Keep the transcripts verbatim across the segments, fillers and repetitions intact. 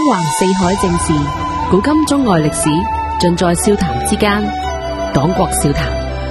橫四海政事，古今中外歷史，盡在笑談之間。黨國笑談。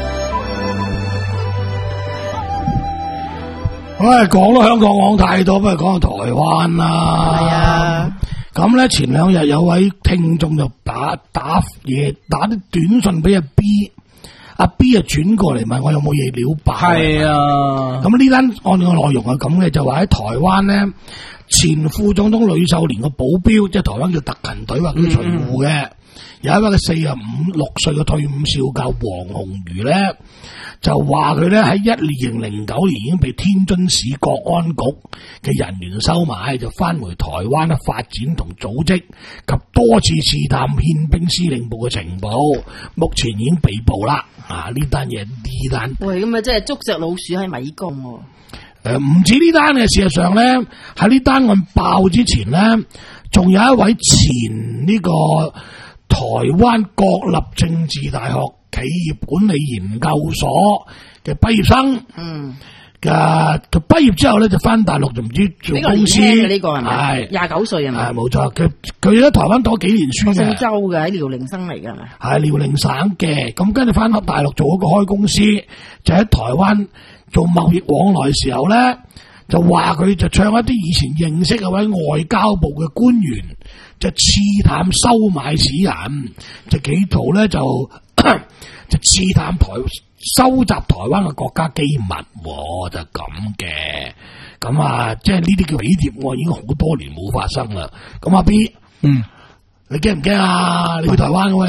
唉，講咗香港講太多，不如講下台灣啦。 係啊， 咁咧前兩日有位聽眾就打打嘢，打啲短信俾阿 B， 阿 B 就轉過嚟問我有冇嘢料爆。 係啊， 咁呢單案嘅內容係咁嘅，就話喺台灣咧，前副總統呂秀蓮個保鏢，即係台灣叫特勤隊或者隨護嘅，嗯、有一位嘅四十五六歲嘅退伍少校黃鴻儒咧。就話佢咧喺一零零九年已經被天津市國安局嘅人員收買，就翻回台灣咧發展同組織及多次試探憲兵司令部嘅情報，目前已經被捕啦。啊，呢單嘢呢單， 喂，咁啊，即係捉隻老鼠喺迷宮喎。 誒，唔止呢單嘅，事實上咧喺呢單案爆之前咧，仲有一位前呢個台灣國立政治大學企業管理研究所嘅畢業生，嗯，嘅佢畢業之後咧就翻大陸就唔知做公司， 呢、這個係咪？ 係廿九歲係咪？ 係冇錯，佢佢喺台灣讀幾年書嘅， 姓周嘅喺遼寧生嚟嘅係咪？ 係遼寧省嘅，咁跟住翻到大陸做一個開公司，就喺台灣做貿易往來時候咧，就話佢就唱一啲以前認識嗰位外交部嘅官員，就刺探收買此人，就企圖咧就。就刺探台收集台灣嘅國家機密，哦、就咁嘅，咁啊，即係呢啲叫匪諜案，已經好多年冇發生啦。咁阿 B， 嗯，你驚唔驚啊？你去台灣喂，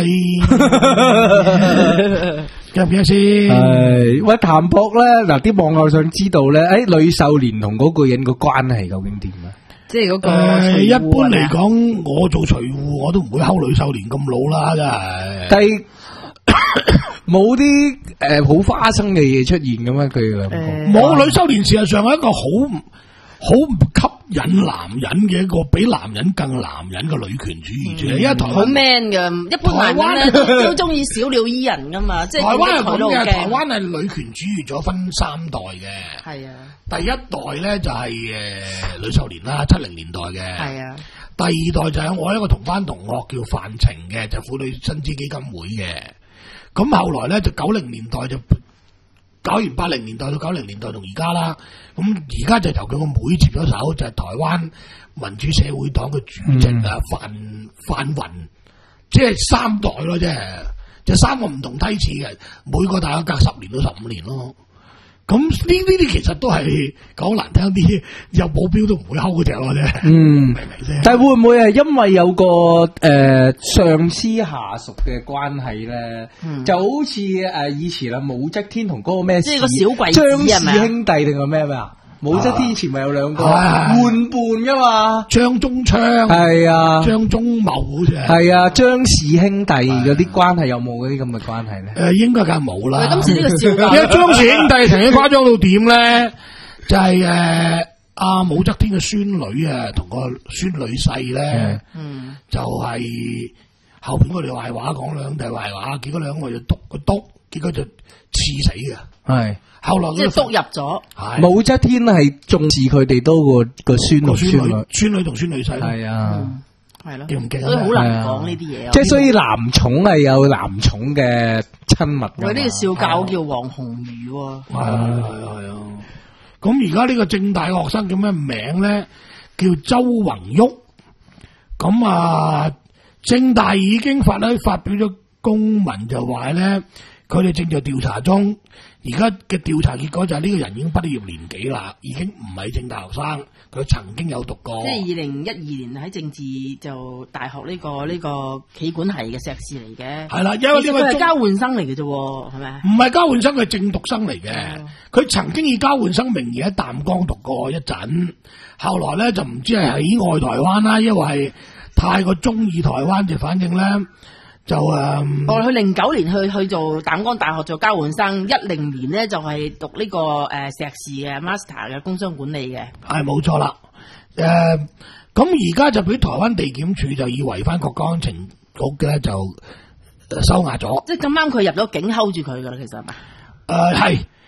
驚唔驚先？ 誒，喂，譚博咧，嗱，啲網友想知道咧，誒，呂秀蓮同嗰個人個關係究竟點啊？ 即係嗰個、 呃、一般嚟講，我做隨護我都唔會睺呂秀蓮咁老啦，真係。 但係冇啲誒好花生嘅嘢出現咁樣，佢冇呂秀蓮，事實上係一個好好唔吸引男人嘅一個比男人更男人嘅女權主義者。因為台灣好 man 嘅，一般男人咧都中意小鳥依人噶嘛。即係台灣係咁嘅，台灣係女權主義咗分三代嘅。係啊，第一代咧就係誒呂秀蓮啦，七零年代嘅。係啊，第二代就係我一個同班同學叫范晴嘅，就婦女薪資基金會嘅。咁後來咧就九零年代就搞完八零年代到九零年代同而家啦，咁而家就由佢個妹接咗手，就係、是、台灣民主社會黨嘅主席啊、嗯、范范雲，即係三代咯，即係就三個唔同梯次嘅，每個大概隔十年到十五年咯。咁呢呢啲其實都係講難聽啲，有保鏢都唔會睺嗰隻咯啫。嗯，明唔明先？ 但係會唔會係因為有個誒、呃、上司下屬嘅關係咧？嗯、就好似誒、呃、以前啊武則天同嗰個咩？即係個小貴子張氏兄弟定係咩咩啊？武則天以前咪有兩個玩伴噶嘛？張宗昌係啊，張宗茂好似係係啊，張氏兄弟嗰啲關係有冇嗰啲咁嘅關係咧？誒、呃，應該梗係冇啦。今次呢個笑話，因為張氏兄弟曾經誇張到點咧？就係誒阿武則天嘅孫女啊，同個孫女婿咧，嗯，就係後邊我哋壞話講兩弟壞話，結果兩個就篤個篤，結果就刺死嘅，係。後來即係督入咗， 武則天係重視佢哋多過個孫女、孫女、 孫女同孫女婿。係啊， 係咯， 記唔記得？ 所以好難講呢啲嘢。 即係所以男寵係有男寵嘅親密。 喂，呢個少教叫黃鴻儒喎。 係啊係啊係啊。咁而家呢個政大學生叫咩名咧？叫周宏旭。咁啊，政大已經發咧發表咗公文，就話咧佢哋正在調查中。而家嘅調查結果就係呢個人已經畢業年紀啦，已經唔係正大學生，佢曾經有讀過。即係二零一二年喺政治就大學呢、這個呢、這個企管系嘅碩士嚟嘅。係啦，因為呢個係交換生嚟嘅啫，係咪？唔係交換生，佢係正讀生嚟嘅。佢、嗯、曾經以交換生名義喺淡江讀過一陣，後來咧就唔知係喺外台灣啦，因為太過中意台灣，就反正咧。就誒，我去零九年去去做淡江大學做交換生，一零年咧就係讀呢個誒碩士嘅 master 嘅工商管理嘅，係冇錯啦。誒，咁而家就俾台灣地檢署就以違反國家安全局咧就收押咗。即係咁啱佢入咗境 hold 住佢噶啦，其實係咪？誒係，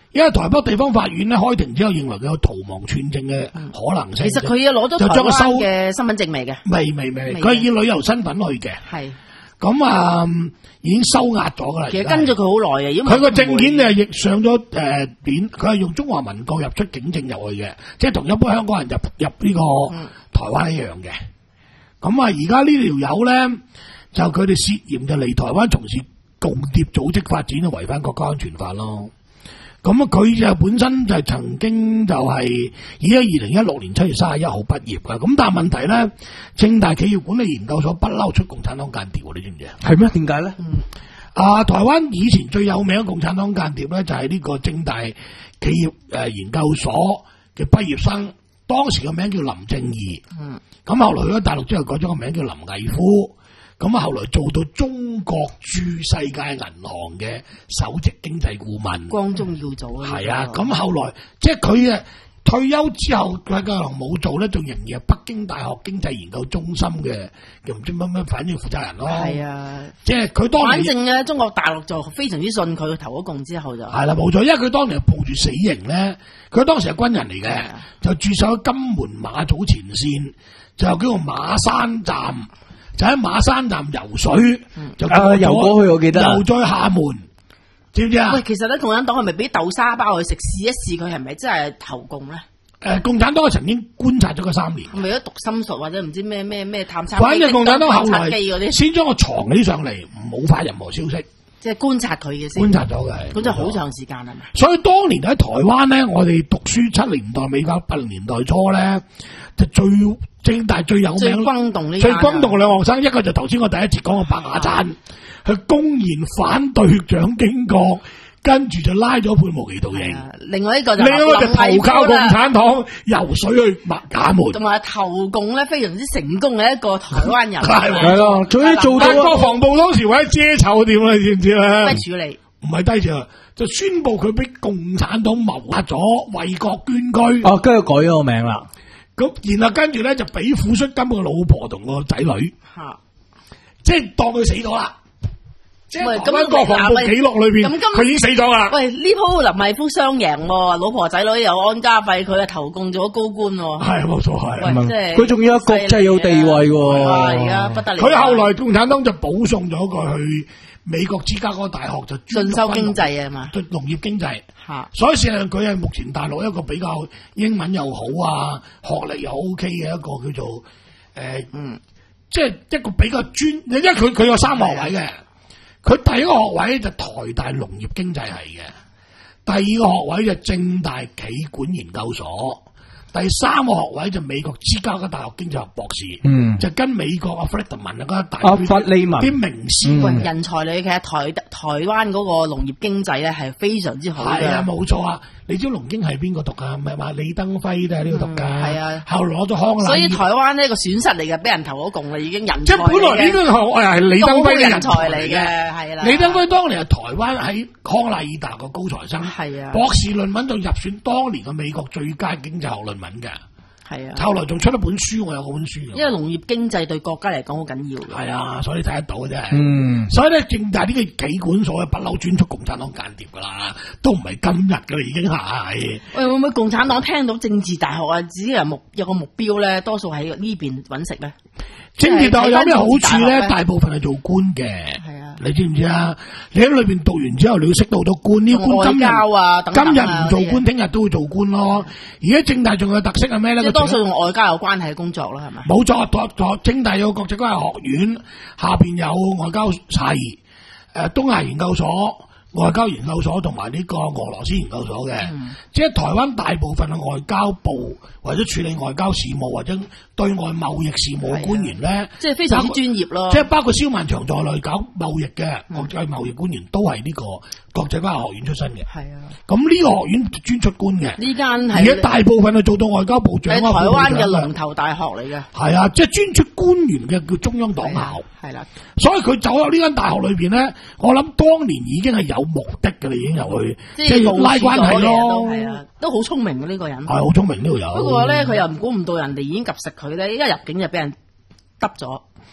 因為台北地方法院咧開庭之後認為佢有逃亡串證嘅可能性。 其實佢啊攞咗台灣嘅身份證未嘅？ 未未未，佢係以旅遊身份去嘅。 係。 咁啊，已經收押咗噶啦。 其實跟咗佢好耐嘅，因為佢個證件咧亦上咗誒點，佢係用中華民國入出境證入去嘅，即係同一般香港人入入呢個台灣一樣嘅。咁啊，而家呢條友咧就佢哋涉嫌就嚟台灣從事共諜組織發展，就違反國家安全法咯。咁啊，佢就本身就曾經就係而家二零一六年七月三十一號畢業噶。咁但係問題咧，政大企業管理研究所不嬲出共產黨間諜，你知唔知啊？ 係咩？點解咧？ 嗯，啊，台灣以前最有名嘅共產黨間諜咧，就係呢個政大企業誒研究所嘅畢業生，當時個名叫林正義。嗯，咁後來去咗大陸之後，改咗個名叫林毅夫。咁啊，後來做到中國駐世界銀行嘅首席經濟顧問， 光宗耀祖啊！ 係啊，咁後來即係佢啊退休之後，佢可能冇做咧，仲仍然係北京大學經濟研究中心嘅，又唔知乜乜，反正負責人咯。係啊，即係佢當年。反正咧，中國大陸就非常之信佢，投咗共之後就係啦，冇錯，因為佢當年係抱住死刑咧，佢當時係軍人嚟嘅，就駐守喺金門馬祖前線，就叫做馬山站。就喺馬山站游水，嗯、就過游過去，我記得游再廈門，知唔知啊？ 喂，其實咧，共產黨係咪俾豆沙包佢食，試一試佢係咪真係投共咧？誒、 呃，共產黨係曾經觀察咗佢三年， 為咗讀心術或者唔知咩咩咩探測， 反正共產黨後來先將我藏起上嚟，冇發任何消息， 即係觀察佢嘅先。觀察咗嘅，咁就好長時間係咪？ 所以當年喺台灣咧，我哋讀書七年代尾九八零年代初咧，就最。政大最有名、最轟動呢？最轟動嘅兩個學生，一個就頭先我第一節講嘅白雅燦，佢、啊、公然反對蔣經國，跟住就拉咗判無期徒刑。 另外一個就另外一個就投靠共產黨，游水去麥雅門， 同埋投共咧非常之成功嘅一個台灣人。 係咯，終於做到。國防部當時為咗遮醜點啊？你知唔知咧？ 低處理唔係低處，就宣布佢俾共產黨謀殺咗，為國捐軀。 哦，跟住改咗個名啦。 咁然後跟住咧就俾撫恤金個老婆同個仔女，吓，即係當佢死咗啦。即係台灣國防部記錄裏邊，佢已經死咗啦。喂， 呢鋪林毅夫雙贏，老婆仔女又安家費，佢啊投共咗高官。 係冇錯係， 即係佢仲要有國際有地位喎。 而家不得了。 佢後來共產黨就保送咗佢去美國芝加哥大學，就進修經濟啊嘛， 農業經濟。所以事實上佢係目前大陸一個比較英文又好啊，學歷又 OK 嘅一個叫做誒，呃、嗯，即係一個比較專，因為佢佢有三學位嘅，佢第一個學位就台大農業經濟系嘅，第二個學位就政大企管研究所。第三個學位就美國芝加哥大學經濟學博士，嗯，就跟美國阿弗利文啊嗰大阿弗利文啲名師、 嗯、人才嚟嘅。其實台台灣嗰個農業經濟咧係非常之好嘅。係啊，冇錯啊！你知農經係邊個讀噶？唔係話李登輝都係呢個讀噶。係、嗯、啊，後來攞咗康乃。 所以台灣呢個損失嚟嘅，俾人投咗共啦，已經人才。 即係本來呢個係李登輝嘅人才嚟嘅， 係啦。 李登輝當年係台灣喺康乃爾大個高材生，係啊，博士論文就入選當年嘅美國最佳經濟學論文嘅。係啊，後來仲出咗本書，我有嗰本書。 因為農業經濟對國家嚟講好緊要。 係啊，所以你睇得到嘅啫。嗯，所以咧，政大呢個企管所不嬲專出共產黨間諜噶啦，都唔係今日噶啦，已經係。喂，會唔會共產黨聽到政治大學啊，自己有目有個目標咧，多數喺呢邊揾食咧？政治大學有咩好處咧？大部分係做官嘅。係啊，你知唔知啊？你喺裏邊讀完之後，你要識到好多官，呢官今日啊，今日唔做官，聽日都會做官咯。而家政大仲有特色係咩咧？即係多數同外交有關係嘅工作啦，係咪？冇錯，政大有國際關係學院，下邊有外交系，誒，東亞研究所、外交研究所同埋呢個俄羅斯研究所嘅，嗯、即係台灣大部分嘅外交部或者處理外交事務或者對外貿易事務嘅官員咧，即係非常之專業咯。即係包括蕭萬長在內搞貿易嘅國際貿易官員都係呢個國際關係學院出身嘅。係啊，咁呢個學院專出官嘅。呢間係而家大部分係做到外交部長啊，台灣嘅龍頭大學嚟嘅。係啊，即係專出官員嘅叫中央黨校。係啦，所以佢走入呢間大學裏邊咧，我諗當年已經係有目的嘅，你已經入去即係要拉關係咯。係啊，都好聰明嘅呢個人。係好聰明呢個人。不過咧，佢又唔估唔到人哋已經及食佢咧，一入境就俾人揼咗。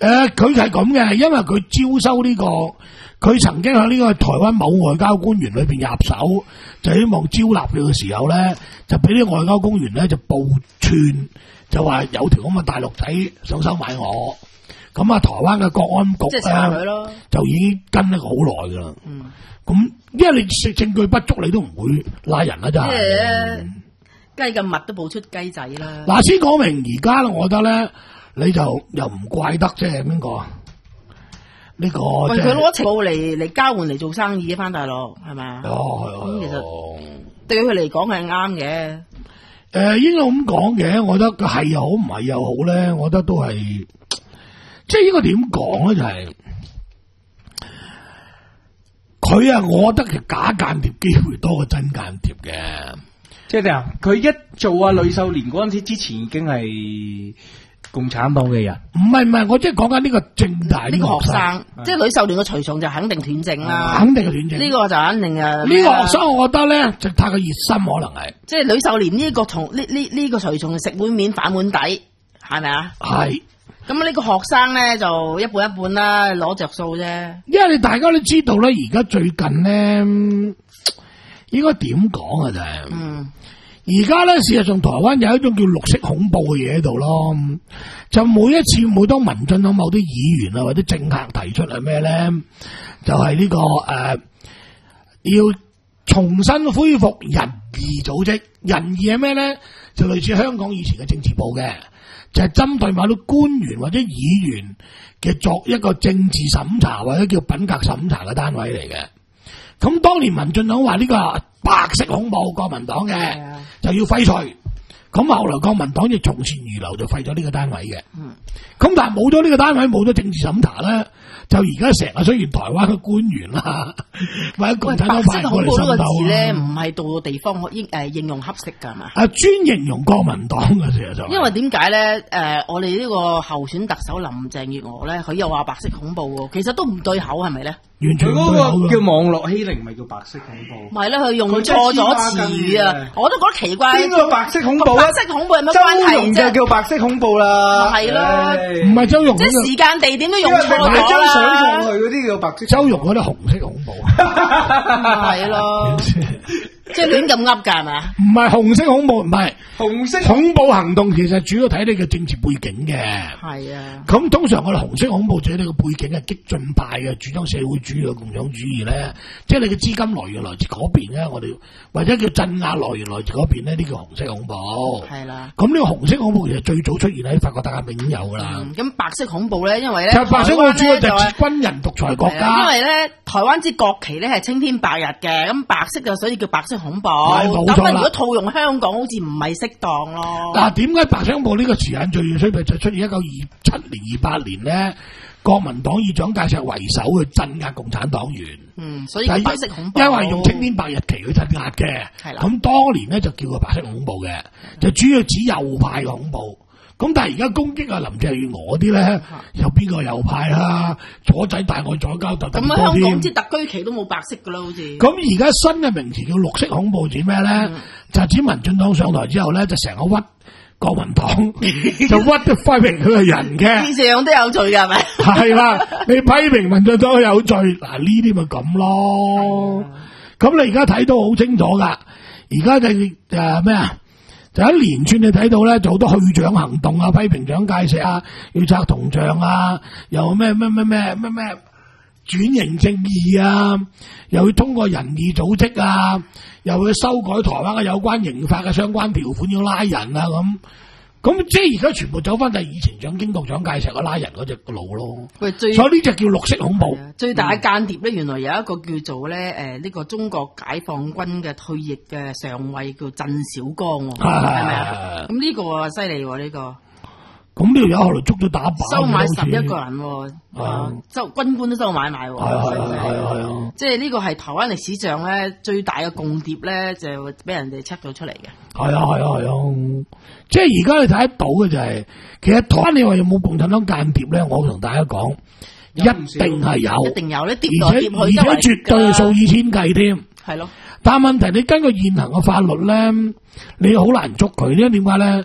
誒，佢係咁嘅，因為佢招收呢、這個，佢曾經喺呢個台灣某外交官員裏邊入手，就希望招納佢嘅時候咧，就俾啲外交官員咧就報串，就話有條咁嘅大陸仔想收買我。咁啊，台灣嘅國安局咧就已經跟咗好耐噶啦。嗯，咁因為你證證據不足，你都唔會拉人啦，真係。 雞咁密都報出雞仔啦。 嗱，先講明而家咧，我覺得咧。你就又唔怪得即係邊個？呢、這個喂，佢攞情報嚟嚟交換嚟做生意翻大陸係咪啊？ 哦，係咁其實對佢嚟講係啱嘅。誒、 呃，應該咁講嘅，我覺得係又好唔係又好咧，我覺得都係即係應該點講咧？就係、是、佢啊，我覺得係假間諜機會多過真間諜嘅。 即係點啊？佢一做阿呂秀蓮嗰陣時之前已經係共產黨嘅人， 唔係唔係，我即係講緊呢個政大呢個學生， 即係呂秀蓮嘅隨從就肯定斷症啦， 肯定係斷症。呢個就肯定啊！呢個學生我覺得咧就太過熱心，可能係即係呂秀蓮呢個同呢呢呢個隨從食碗面反碗底，係咪啊？ 係。 咁呢個學生咧就一半一半啦，攞着數啫。 因為你大家都知道咧，而家最近咧應該點講啊？就係嗯。而家咧，事實上台灣有一種叫綠色恐怖嘅嘢喺度咯，就每一次每當民進黨某啲議員啊或者政客提出係咩咧，就係、是、呢、這個誒、呃、要重新恢復仁義組織。仁義係咩咧？就類似香港以前嘅政治部嘅，就係、是、針對某啲官員或者議員嘅作一個政治審查或者叫品格審查嘅單位嚟嘅。咁當年民進黨話呢個白色恐怖，國民黨嘅就要廢除。咁後來國民黨亦從善如流，就廢咗呢個單位嘅。嗯，咁但係冇咗呢個單位，冇咗政治審查咧，就而家成日出現台灣嘅官員啦，或者共產黨派過嚟滲透咧，唔係到個地方應誒應用合適㗎嘛？ 啊，專形容國民黨嘅事實上。 因為點解咧？誒，我哋呢個候選特首林鄭月娥咧，佢又話白色恐怖喎，其實都唔對口，係咪咧？ 完全嗰個叫網絡欺凌，咪叫白色恐怖？ 唔係咧，佢用錯咗詞語啊！我都覺得奇怪。 邊個白色恐怖？ 白色恐怖有乜關係啫？ 周融就叫白色恐怖啦， 係咯， 唔係周融， 即係時間地點都用錯咗啦。 張相上去嗰啲叫白色， 周融嗰啲紅色恐怖， 係咯，即係亂咁噏㗎係咪？ 唔係紅色恐怖，唔係紅色恐怖行動，其實主要睇你嘅政治背景嘅。 係啊， 咁通常我哋紅色恐怖者呢個背景係激進派嘅，主張社會主義嘅共產主義咧，即係你嘅資金來源來自嗰邊咧，我哋或者叫鎮壓來源來自嗰邊咧，呢叫紅色恐怖。 係啦， 咁呢個紅色恐怖其實最早出現喺法國大革命已經有㗎啦。 咁、嗯、白色恐怖咧，因為咧， 就白色恐怖主要就係軍人獨裁國家。 因為咧，台灣之國旗咧係青天白日嘅，咁白色就所以叫白色恐怖。咁啊，如果套用香港，好似唔係適當咯。嗱， 點解白色恐怖呢個詞眼最衰就出現一九二七年、二八年咧？國民黨以蔣介石為首去鎮壓共產黨員，嗯，所以白色恐怖，因為用青天白日旗去鎮壓嘅，係啦。咁當年咧就叫佢白色恐怖嘅，就主要指右派嘅恐怖。咁但係而家攻擊啊林鄭月娥啲咧，有邊個右派啦？左仔大愛左交特咁多添。咁香港啲特區旗都冇白色噶啦，好似。 咁而家新嘅名詞叫綠色恐怖，指咩咧？嗯、就指民進黨上台之後咧，就成個屈國民黨，就屈咗批評佢嘅人嘅。呢樣都有罪㗎，係咪？係啦，你批評民進黨有罪，嗱呢啲咪咁咯。咁、嗯、你而家睇到好清楚㗎，而家就誒咩啊？就一連串你睇到咧，就好多去蔣行動啊，批評蔣介石啊，要拆銅像啊，又咩咩咩咩咩咩轉型正義啊，又要通過仁義組織啊，又要修改台灣嘅有關刑法嘅相關條款，要拉人啊咁。咁即係而家全部走翻就係以前蔣經國、蔣介石個拉人嗰隻路咯。喂，所以呢隻叫綠色恐怖。 最大嘅間諜咧，原來有一個叫做咧誒呢、呃這個中國解放軍嘅退役嘅上尉叫鄭小剛，係咪啊？咁呢個犀利喎呢個。 咁呢條友後來捉咗打靶， 收買十一個人，啊，收軍官都收買埋，係啊係啊係啊，即係呢個係台灣歷史上咧最大嘅共諜咧，就俾人哋 check 到出嚟嘅。係啊係啊係啊，即係而家你睇得到嘅就係、是，其實台灣你話有冇共產黨間諜咧？我同大家講，一定係有，一定有咧，而且而且絕對係數以千計添。係咯，但係問題你根據現行嘅法律咧，你好難捉佢，因為點解咧？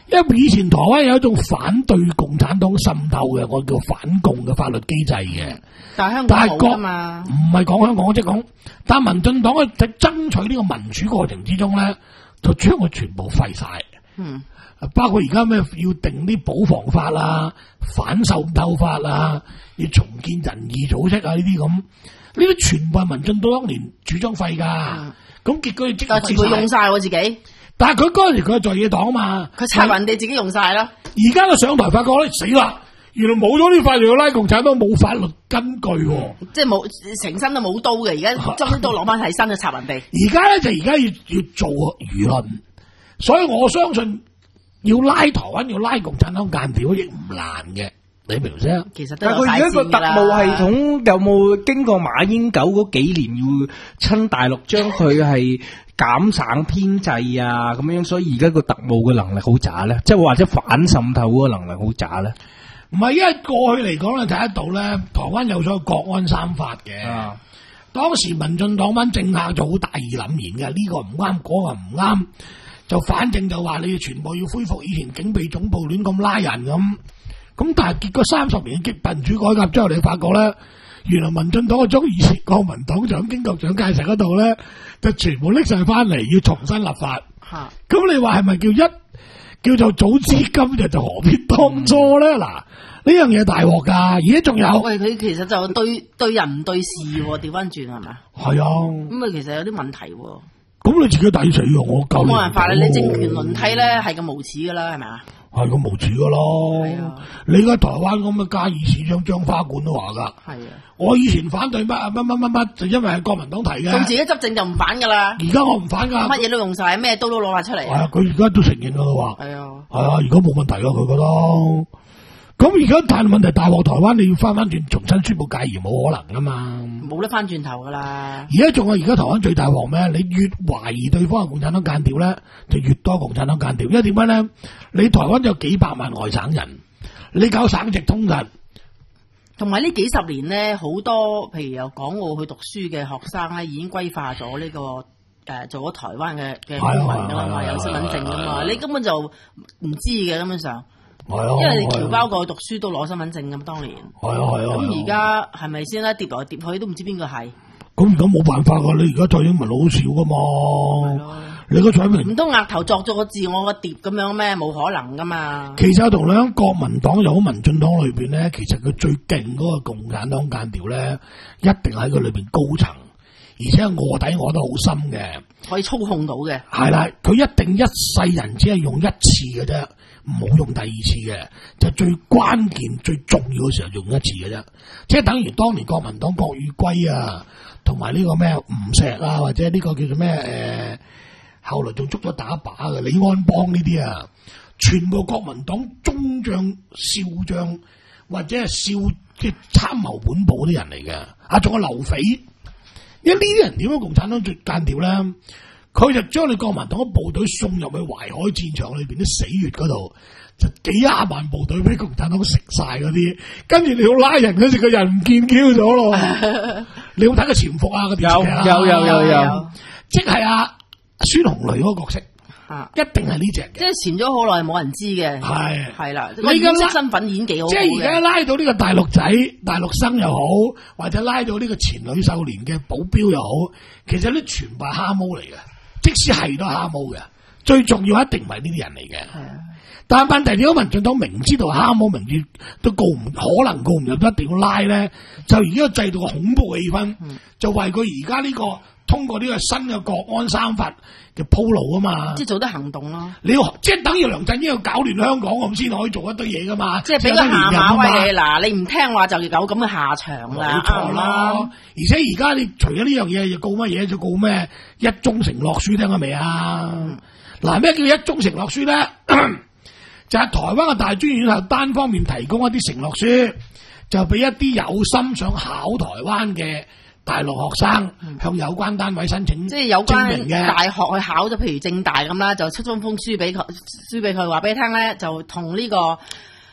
因為以前台灣有一種反對共產黨滲透嘅，我叫反共嘅法律機制嘅。 但係香港冇啊嘛， 唔係講香港，即係講，但係民進黨喺爭取呢個民主過程之中咧，就將佢全部廢晒。 嗯， 包括而家咩要定啲保防法啊、反滲透法啊，要重建人義組織啊呢啲咁，呢啲全部係民進黨當年主張廢噶。咁、嗯、結果即係佢用晒我自己。 但係佢嗰陣時佢係在野黨啊嘛， 佢拆人哋自己用晒啦。 而家佢上台發覺咧死啦，原來冇咗呢法律要拉共產黨冇法律根據、啊嗯，即係冇成身都冇刀嘅，而家將啲刀攞翻喺身就插人哋。 而家咧就而家要要做輿論，所以我相信要拉台灣要拉共產黨間諜亦唔難嘅，你明唔明先？ 其實都但係佢而家個特務系統有冇經過馬英九嗰幾年要親大陸將佢係？減省編制啊，咁樣，所以而家個特務嘅能力好渣咧，即係或者反滲透嗰個能力好渣咧。 唔係，因為過去嚟講咧睇得到咧，台灣有咗國安三法嘅。啊，當時民進黨班政客就好大義凜然嘅，呢、這個唔啱，嗰、那個唔啱，就反正就話你哋全部要恢復以前警備總部亂咁拉人咁。咁但係結果三十年嘅激民主改革之後，你發覺咧，原來民進黨嘅中以前國民黨長經局長介石嗰度咧，就全部拎晒翻嚟，要重新立法。吓，咁你話係咪叫一叫做早知今日就何必當初咧？嗱、嗯，呢樣嘢大鑊噶，而家仲有。喂， 佢其實就對對人唔對事，調翻轉係咪？ 係啊。 咁啊，其實有啲問題。 咁你自己抵死啊！我救冇辦法啦，你政權輪替咧係咁無恥噶啦，係咪啊？ 係咁無恥噶咯。係啊。你而家台灣咁嘅嘉義市長張花冠都話噶。係啊。我以前反對乜乜乜乜乜，就因為係國民黨提嘅。佢自己執政就唔反噶啦。而家我唔反噶。乜嘢都用晒，咩刀都攞埋出嚟。係啊，佢而家都承認噶啦話。係啊。係啊，而家冇問題咯，佢覺得。咁而家但係問題大鑊，台灣你要翻翻轉重新宣布戒嚴冇可能噶嘛？冇得翻轉頭噶啦！而家仲有而家台灣最大鑊咩？你越懷疑對方係共產黨間諜咧，就越多共產黨間諜。因為點解咧？你台灣有幾百萬外省人，你搞省直通人，同埋呢幾十年咧，好多譬如由港澳去讀書嘅學生咧，已經歸化咗呢、這個誒、呃、做咗台灣嘅嘅公民噶啦嘛，有身份證噶嘛，你根本就唔知嘅根本上。係啊，因為你僑胞過去讀書都攞身份證咁，當年係啊係啊。咁而家係咪先啦？疊來疊去都唔知邊個係。咁而家冇辦法噶，你而家蔡英文好少噶嘛？你個蔡英文唔通額頭作咗個字我個疊咁樣咩？冇可能噶嘛。其實同兩國民黨又好民進黨裏邊咧，其實佢最勁嗰個共產黨間諜咧，一定喺佢裏邊高層，而且臥底臥得好深嘅，可以操控到嘅。係啦，佢一定一世人只係用一次嘅啫。唔好用第二次嘅，就最關鍵、最重要嘅時候用一次嘅啫。即係等於當年國民黨郭裕圭啊，同埋呢個咩吳石啊，或者呢個叫做咩誒、呃，後來仲捉咗打靶嘅李安邦呢啲啊，全部國民黨中將、少將或者係少即係參謀本部啲人嚟嘅。啊，仲有劉匪，因為呢啲人點樣共產黨最間諜咧？佢就將你國民黨嘅部隊送入去淮海戰場裏邊啲死穴嗰度，就幾廿萬部隊俾共產黨食晒嗰啲，跟住你要拉人嗰時，個人唔見 Q 咗咯。你有睇個潛伏啊？嗰電視劇啊？有有有有有，即係阿孫紅雷嗰個角色，啊、一定係呢隻嘅。即係潛咗好耐冇人知嘅，係係啦。你而家身份演幾好，即係而家拉到呢個大陸仔、大陸生又好，或者拉到呢個前女秀蓮嘅保鏢又好，其實呢全部係蝦毛嚟嘅。即使係都係蝦毛嘅，最重要一定唔係呢啲人嚟嘅。但係問題，如果民進黨明知道蝦毛明知都告唔可能告唔入，一定要拉咧，就而家個制度嘅恐怖氣氛，嗯、就為佢而家呢個通過呢個新嘅國安三法嘅鋪路啊嘛。即係做得行動咯。你要即係等於梁振英要搞亂香港咁先可以做一堆嘢噶嘛。即係俾個下馬威你，嗱你唔聽話就有咁嘅下場啦。冇錯啦。嗯、而且而家你除咗呢樣嘢，又告乜嘢？就告咩？一中承諾書聽過未啊？嗱、嗯，咩叫一中承諾書咧？就係台灣嘅大專院校單方面提供一啲承諾書，就俾一啲有心想考台灣嘅大陸學生向有關單位申請，即係有關大學去考咗，譬如政大咁啦，就出咗封書俾佢，書俾佢話俾你聽咧，就同呢、這個誒、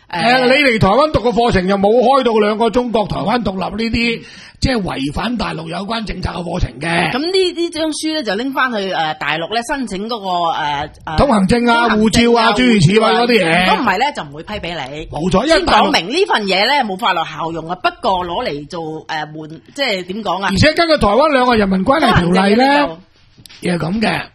誒，你嚟台灣讀個課程又冇開到兩個中國台灣獨立呢啲，即係違反大陸有關政策嘅課程嘅。 咁呢呢張書咧就拎翻去誒大陸咧申請嗰個誒誒通行證啊、護照啊、諸如此類嗰啲嘢。 如果唔係咧就唔會批俾你。 冇錯， 先講明呢份嘢咧冇法律效用啊，不過攞嚟做誒換，即係點講啊？ 而且根據台灣兩個人民關係條例咧，亦係咁嘅。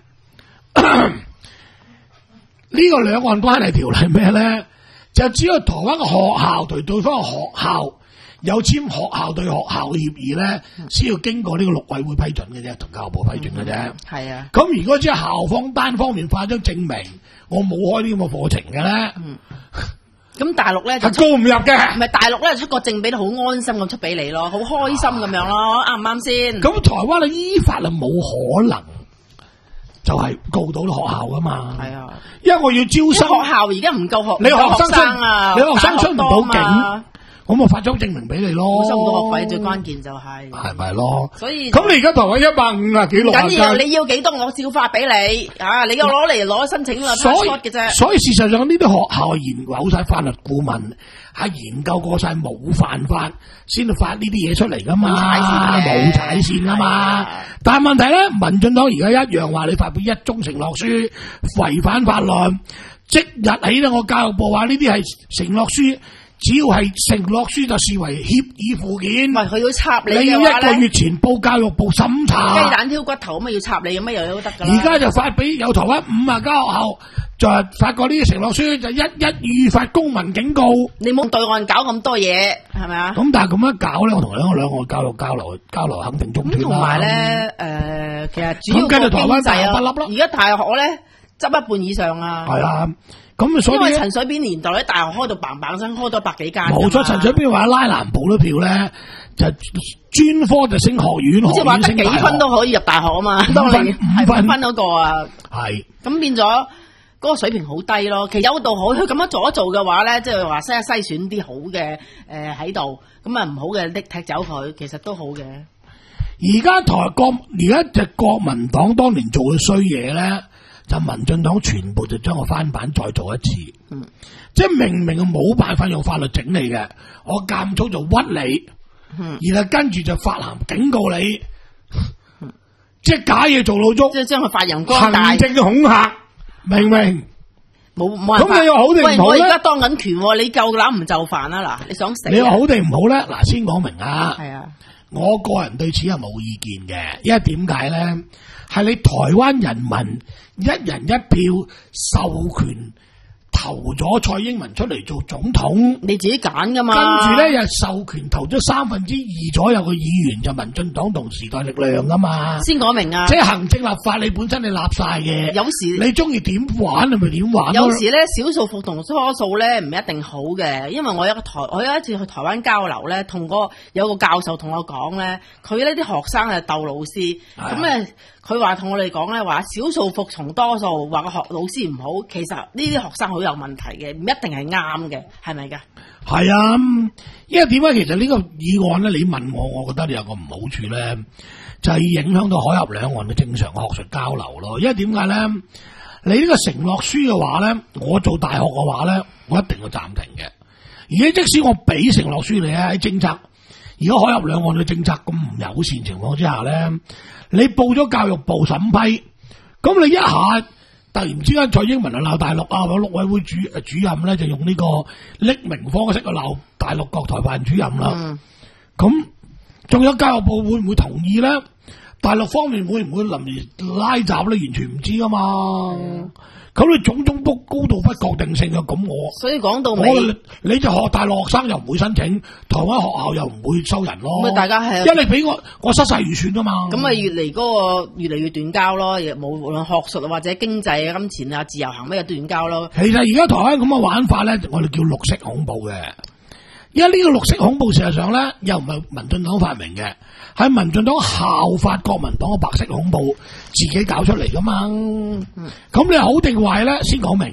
呢個兩岸關係條例咩咧？就只有台灣嘅學校對對方嘅學校有簽學校對學校嘅協議咧，先、嗯、要經過呢個陸委會批准嘅啫，同教育部批准嘅啫。係、嗯、啊。咁如果只係校方單方面發張證明，我冇開呢咁嘅課程嘅咧，咁、嗯、大陸咧就告唔入嘅。唔係大陸咧出個證俾你，好安心咁出俾你咯，好開心咁樣咯，啱唔啱先？咁台灣嘅依法係冇可能。就係告到啲學校噶嘛，係啊，因為我要招生，學校而家唔夠學，你學生出啊，你學生出唔到境，咁我發張證明俾你咯，收到學費最關鍵就係，係咪咯？所以咁你而家台灣一百五啊幾六啊，緊要你要幾多我照發俾你啊！你要攞嚟攞申請啦，所以嘅啫。所以事實上呢啲學校研究晒法律顧問，係研究過晒冇犯法，先至發呢啲嘢出嚟噶嘛，冇踩線噶嘛。但係問題咧，民進黨而家一樣話你發表一中承諾書違反法律，即日起咧，我教育部話呢啲係承諾書。只要係承諾書就視為協議附件，唔係佢要插你嘅話咧，你要一個月前報教育部審查。雞蛋挑骨頭咁啊，要插你咁乜又都得噶啦。而家就發俾有台灣五啊間學校，就係發過呢啲承諾書，就一一預發公民警告。你冇對岸搞咁多嘢，係咪啊？咁但係咁樣搞咧，我同兩個兩岸教育交流交流肯定中斷啦。同埋咧，誒，其實主要個經濟啊，而家大學咧執一半以上啊。係啊。咁所以因為陳水扁年代咧，大學開到嘭嘭聲，開咗百幾間。冇錯，陳水扁話拉南部啲票咧，就專科就升學院，好似話得幾分都可以入大學啊嘛。五分五分嗰個啊，係咁變咗嗰個水平好低咯。其實有度好，佢咁樣做一做嘅話咧，即係話篩篩選啲好嘅誒喺度，咁啊唔好嘅拎踢走佢，其實都好嘅。而家台國而家隻國民黨當年做嘅衰嘢咧。就民進黨全部就將個翻版再做一次，嗯、即係明明冇辦法用法律整你嘅，我監粗就屈你，嗯、然後跟住就發函警告你，嗯、即係假嘢做老足，即係將佢發揚光大，行政嘅恐嚇，明唔明？冇冇辦法。咁你又好定唔好咧？我而家當緊權，你夠膽唔就範啊？嗱，你想死？你話好定唔好咧？嗱，先講明啊。係啊，我個人對此係冇意見嘅，因為點解咧？係你台灣人民一人一票授權投咗蔡英文出嚟做總統，你自己揀噶嘛？跟住咧又授權投咗三分之二左右嘅議員就民進黨同時代力量噶嘛？先講明啊！即係行政立法，你本身你立晒嘅，有時你中意點玩你咪點玩。有時咧少數服同多數咧唔一定好嘅，因為我有個台，我有一次去台灣交流咧，同個有個教授同我講咧，佢呢啲學生係鬥老師，咁咧佢話同我哋講咧話少數服從多數，話個學老師唔好，其實呢啲學生好有問題嘅，唔一定係啱嘅，係咪噶？係啊，因為點解其實呢個議案咧，你問我，我覺得你有個唔好處咧，就係、是、影響到海峽兩岸嘅正常學術交流咯。因為點解咧？你呢個承諾書嘅話咧，我做大學嘅話咧，我一定要暫停嘅。而家即使我俾承諾書你咧，喺政策，而家海峽兩岸嘅政策咁唔友善情況之下咧，你報咗教育部審批，咁你一下。突然之間，蔡英文就鬧大陸啊！我陸委會主主任咧就用呢個匿名方式去鬧大陸各台辦主任啦。咁仲、嗯、有教育部會唔會同意咧？大陸方面會唔會臨時拉閘咧？完全唔知噶嘛。咁、嗯、你種種都高度不確定性嘅，咁我所以講到尾，你就學大陸學生又唔會申請，台灣學校又唔會收人咯。咁大家係，因為你俾我，我失晒預算啊嘛。咁咪越嚟嗰個越嚟越斷交咯，亦冇無論學術或者經濟啊、金錢啊、自由行咩斷交咯。其實而家台灣咁嘅玩法咧，我哋叫綠色恐怖嘅。因為呢個綠色恐怖事實上咧，又唔係民進黨發明嘅，係民進黨效法國民黨嘅白色恐怖自己搞出嚟噶嘛。咁、嗯、你好定壞咧？先講明，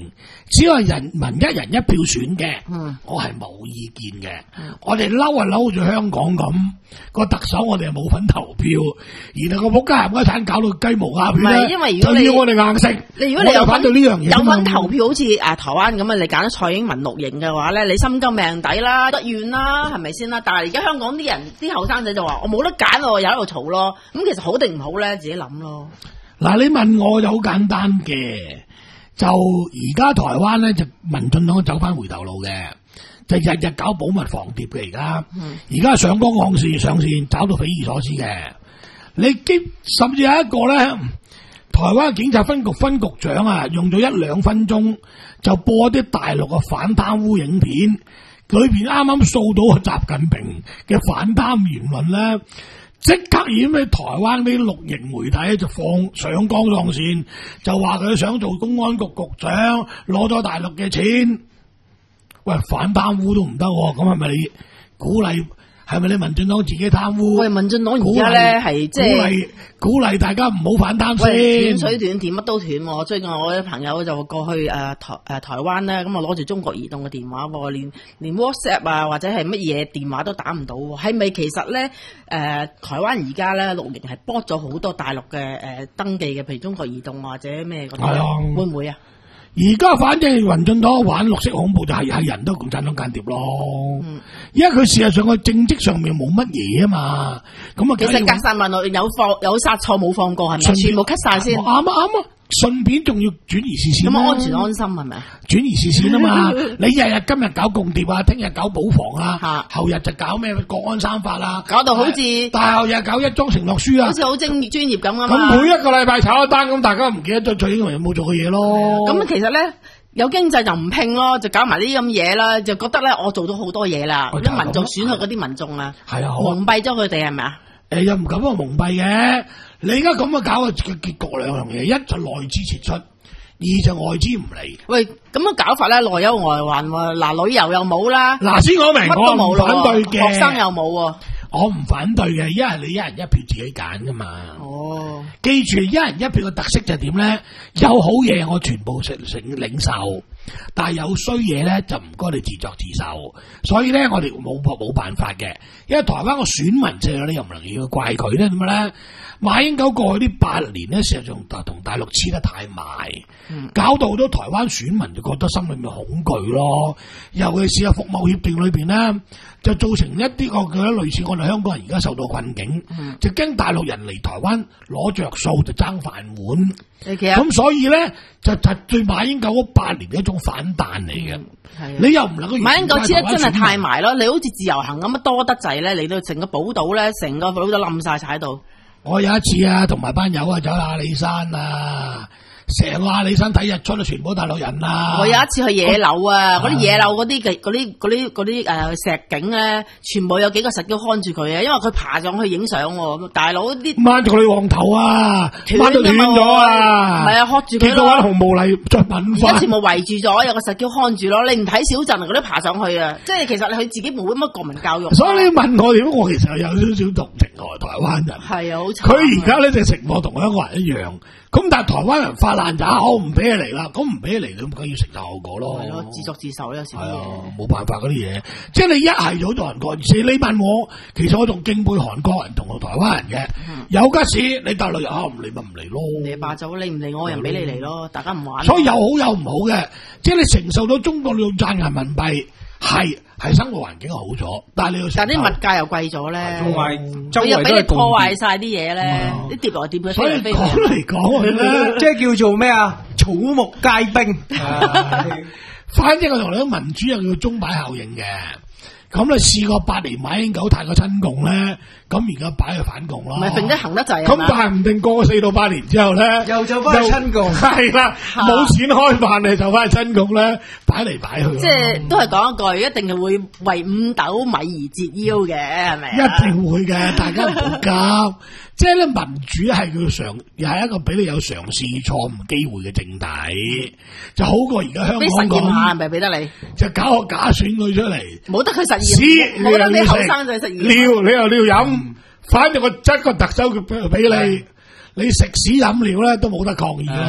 只要係人民一人一票選嘅， 嗯， 我係冇意見嘅。嗯、我哋嬲啊嬲住香港咁，個特首我哋係冇份投票，然後個仆街冚家鏟搞到雞毛鴨血咧， 因為如果你就要我哋硬食。 你如果你有反對呢樣嘢， 有份投票好似誒台灣咁啊，你揀咗蔡英文綠營嘅話咧，你心甘命抵啦，得怨啦，係咪先啦？但係而家香港啲人啲後生仔就話我冇得揀喎，又喺度嘈咯。咁其實好定唔好咧，自己諗咯。嗱， 你問我就好簡單嘅。就而家台灣咧就民進黨走翻回頭路嘅，就日日搞保密防諜嘅而家，而家、嗯、上綱岸線上線找到匪夷所思嘅。你基甚至有一個咧，台灣警察分局分局長啊，用咗一兩分鐘就播啲大陸嘅反貪污影片，裏邊啱啱掃到個習近平嘅反貪言論咧。即刻已經喺台灣啲綠營媒體就放上綱上線，就話佢想做公安局局長，攞咗大陸嘅錢，喂，反貪污都唔得，咁係咪你鼓勵？係咪你民進黨自己貪污？喂， 民進黨而家咧係即係鼓勵鼓勵大家唔好反貪先。 斷水斷電乜都斷。最近我啲朋友就過去誒、呃、台誒、呃、台灣咧，咁啊攞住中國移動嘅電話，連連 WhatsApp 啊或者係乜嘢電話都打唔到。係咪其實咧誒、呃、台灣而家咧綠營係剝咗好多大陸嘅誒、呃、登記嘅，譬如中國移動或者咩嗰啲， 係啊， 會唔會啊？ 而家反正民進黨玩綠色恐怖就係係人都共產黨間諜咯，嗯、因為佢事實上個政績上面冇乜嘢啊嘛，咁啊其實隔山問路有放有殺錯冇放過係咪？便全部 cut 晒先， 啱啊啱啊！順便仲要轉移視線， 咁安全安心係咪？ 轉移視線啊嘛！你日日今日搞共諜啊，聽日搞保防啊，後日就搞咩國安三法啊， 搞到好似大後日搞一樁承諾書啊， 好似好精專業咁啊嘛！ 咁每一個禮拜炒一單，咁大家唔記得咗蔡英文有冇做嘅嘢咯？ 咁其實咧有經濟就唔拼咯，就搞埋呢啲咁嘢啦，就覺得咧我做到好多嘢啦，啲民眾選去嗰啲民眾啊，係啊，蒙蔽咗佢哋係咪啊？ 誒，又唔敢話蒙蔽嘅，你而家咁樣搞嘅結局兩樣嘢，一就內資撤出。二就外資唔嚟， 喂，咁樣搞法咧，內憂外患喎。嗱，旅遊又冇啦， 嗱，先講明，我唔反對嘅， 學生又冇喎， 我唔反對嘅，因為你一人一票自己揀噶嘛。哦，記住，一人一票嘅特色就係點咧？有好嘢我全部承承領受，但係有衰嘢咧就唔該你自作自受。所以咧，我哋冇冇辦法嘅，因為台灣個選民制你又唔能夠怪佢咧，點解咧？馬英九過去呢八年咧，事實上同大陸黐得太埋，嗯、搞到好多台灣選民就覺得心裏面恐懼咯。尤其是喺服務協定裏邊咧，就造成一啲個嘅類似我哋香港人而家受到困境，嗯、就驚大陸人嚟台灣攞着數就爭飯碗。咁所以咧就就對馬英九嗰八年嘅一種反彈嚟嘅。嗯、你又唔能夠馬英九黐得真係太埋咯。你好似自由行咁啊，多得滯咧，嚟到成個寶島咧，成個島都冧晒踩到。 我有一次啊，同埋班友啊，走阿里山啊，成個阿里山睇日出都全部大陸人啊。 我有一次去野柳啊，嗰啲野柳嗰啲嘅嗰啲嗰啲嗰啲誒石景咧，全部有幾個石雕看住佢啊，因為佢爬上去影相喎。大佬啲掹住佢黃頭啊，掹到斷咗啊， 唔係啊，喝住佢咯。 見到啲紅毛嚟再品翻， 全部圍住咗，有個石雕看住咯。你唔睇小鎮嗰啲爬上去啊，即係其實佢自己冇乜國民教育。 所以你問我點，我其實有少少同情我台灣人。 係啊，好慘。 佢而家呢隻情況同香港人一樣。咁但係台灣人發爛渣，我唔俾你嚟啦，咁唔俾你嚟，咁梗要承受後果咯。 係咯，自作自受有時。係啊， 冇辦法嗰啲嘢，即係你一係就好韓國，而且你問我，其實我仲敬佩韓國人同台灣人嘅。嗯、有吉事你大陸人唔嚟咪唔嚟咯。你霸走，你唔嚟我又唔俾你嚟咯，大家唔玩。所以有好有唔好嘅，即係你承受到中國用賺人民幣。係係生活環境好咗，但係你要但啲物價又貴咗咧，同埋周圍俾你破壞晒啲嘢咧，啲跌來跌去。所以講嚟講去咧， 即係叫做咩啊？草木皆兵。 反正我同你講，民主又叫鐘擺效應嘅。咁你試過八年馬英九太過親共咧，咁而家擺去反共咯。唔係定得行得滯啊！咁但係唔定過四到八年之後咧， 又就翻去親共。 係啦，冇錢開飯你就翻去親共咧，擺嚟擺去。 即係都係講一句，一定係會為五斗米而折腰嘅，係咪？ 一定會嘅，大家唔好急。即係咧，民主係叫嘗，又係一個俾你有嘗試錯誤機會嘅政體，就好過而家香港咁。俾實驗下係咪俾得你？就搞個假選舉出嚟，冇得佢實驗，冇得你後生仔實驗。料你又料飲，反正我執個特首俾俾你，你食屎飲料咧都冇得抗議咯。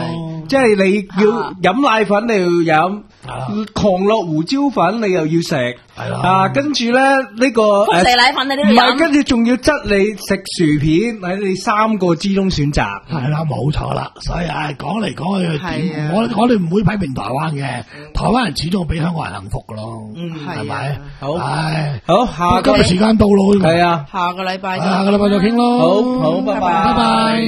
即係你要飲奶粉，你要飲。狂樂胡椒粉你又要食，係啦，啊，跟住咧呢個福士奶粉你都要飲， 唔係，跟住仲要質你食薯片，喺你三個之中選擇， 係啦，冇錯啦。所以唉，講嚟講去點，我我哋唔會批評台灣嘅，台灣人始終比香港人幸福噶咯， 嗯， 係咪？ 好， 唉， 好，下今日時間到咯， 係啊， 下個禮拜， 下個禮拜再傾咯， 好好，拜拜， 拜拜。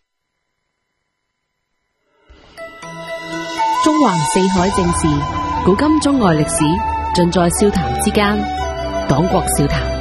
中環四海正事，古今中外歷史，盡在笑談之間。講國笑談。